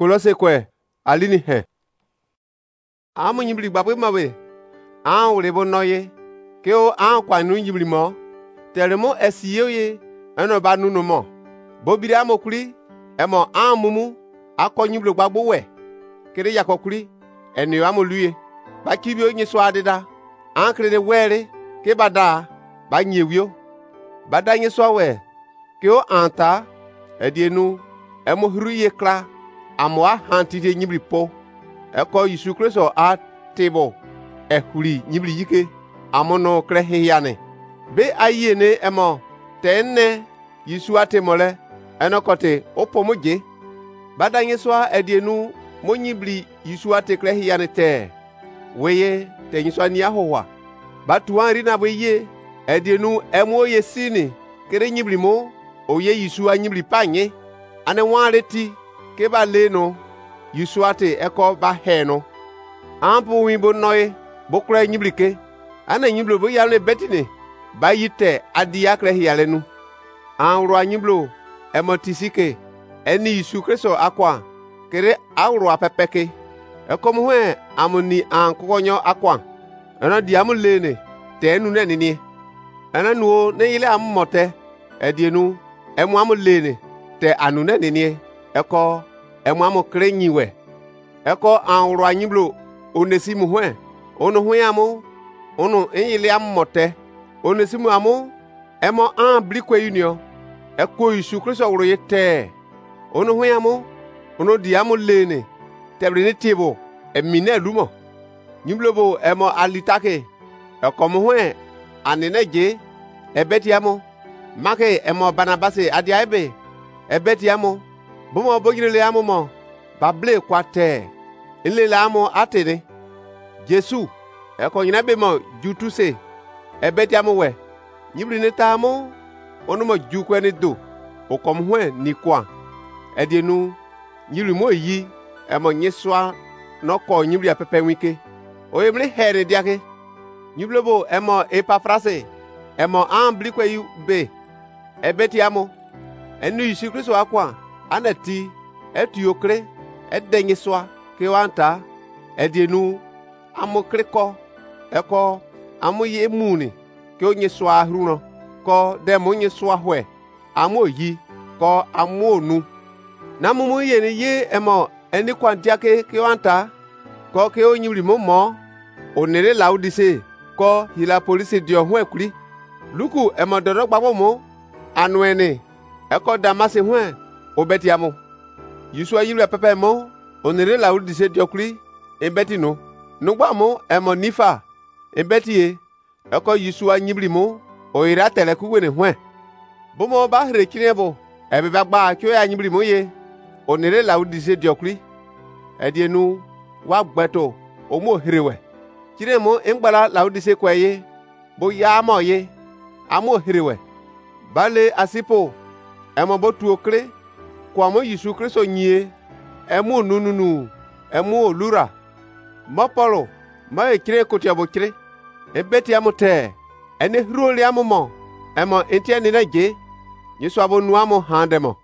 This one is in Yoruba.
Kolose kwe alini he. Amu nyibli gbapwe mawe. An urebo noye. Ke o an kwa nu nyibli mo. Telemo esiyo ye. Eno ba nuno mo. Bobiri amokuli. Emo an mumu. Ako nyibli gbagbo we. Kere yakokuli. Eno yo amoluye. Ba kibyo nye swadida. An krede were. Ke bada. Ba nyewyo. Bada nye swawe. Ke o anta. Edienu. Emo hruye kla. Amoa hantide nyibli po. Eko Yesu Kristo a tebo. Ehuri nyibli yike. Amono krehe yane. Be aye ne emo. Tenne. Yesu a temole. Enokote opomoje. Bada nyeswa edienu. Mo nyibli Yesu a te krehe yane te. Weye te nyeswa ni ahowa. Batuan rina weye. Edienu emo ye sini. Kere nyibli mo. Oye Yesu a nyibli panye. Ane wanreti. Keba leno. Yesu ate eko ba he no. Ampu wimbo noye. Bokura nyiblike. Ana nyiblo bo yale betine. Ba yite adia kre yale nu. Anro nyiblo emotisike. Eni Yesu Kristo akwa. Kere awro apepeke. Eko muhwe amuni ankokonyo akwa. Ana diamu lene. Te enu ne ni. Ana nuo ne yile amote. Edienu emu amu lene. Te anu ne ni. Eko emu kre nyiwe. Eko anro anyiblo onesimu hwe. Ono hwe amu. Ono enyile amote. Onesimu amu. Emo an blikwe unio. Eko Yesu Kristo woro yete. Ono hwe amu. Ono diamu lene. Tebre ne tebo. Emine lumo. Nyiblo bo emo alitake. Eko muhwe aneneje. Ebeti amu. Make emo banabase adia ebe. Ebeti amu. Bomo bogirele amu mo. Bable kwate. Ilele amu atene. Jesu. Eko nyinabe mo jutuse. Ebeti amu we. Nyibli neta amu. Onu mo jukwe ni do. Okomhwe ni kwa. Edienu. Nyibli mo yi. Emo nyeswa. Noko nyibli apepe wike. Oyemle here diake. Nyibli bo emo epafrase. Emo amblikwe yu be. Ebeti amu. Enu Yesu Kristo akwa. Aneti, etiyokre, edenyeswa, kewanta, edienu, amokreko, eko, amoye muni, ke onyeswa hruno, ko demo nyeswa hwe, amoyi, ko amonu. Namumu ye ni ye emo, eni kwantiake kewanta, ko ke onyuri mo, onere laudise, ko hila polisi dio hwe kuli. Luku emo dodo gbabo mo, anuene, eko damase hwe, obeti amu. Yesu ayilwe pepe mo. Onere la udise diokli. Ebeti no. Nugba mo emo nifa. Ebeti ye. Eko Yesu anyibli mo. Oira teleku wene hwe. Bomo ba hre kinebo. Ebe bagba kyo ya anyibli mo ye. Onere la udise diokli. Edienu wa gbeto. Omo hrewe. Kinemo engbala la udise kweye. Bo ya mo ye. Amo hrewe. Bale asipo. Emo bo tuokle. Kwa mo Yesu Kristo nye. Emu nununu. Emu olura. Mopolo. Ma ekire kotia bokire. Ebeti amu te. Ene hroli amu mo. Emo entie nina je. Yesu abo nuamo handemo.